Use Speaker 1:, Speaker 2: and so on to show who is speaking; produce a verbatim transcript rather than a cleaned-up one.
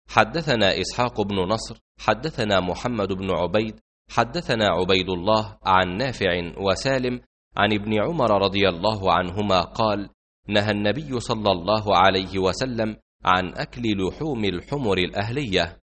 Speaker 1: حدثنا إسحاق بن نصر حدثنا محمد بن عبيد حدثنا عبيد الله عن نافع وسالم عن ابن عمر رضي الله عنهما قال: نهى النبي صلى الله عليه وسلم عن أكل لحوم الحمر الأهلية.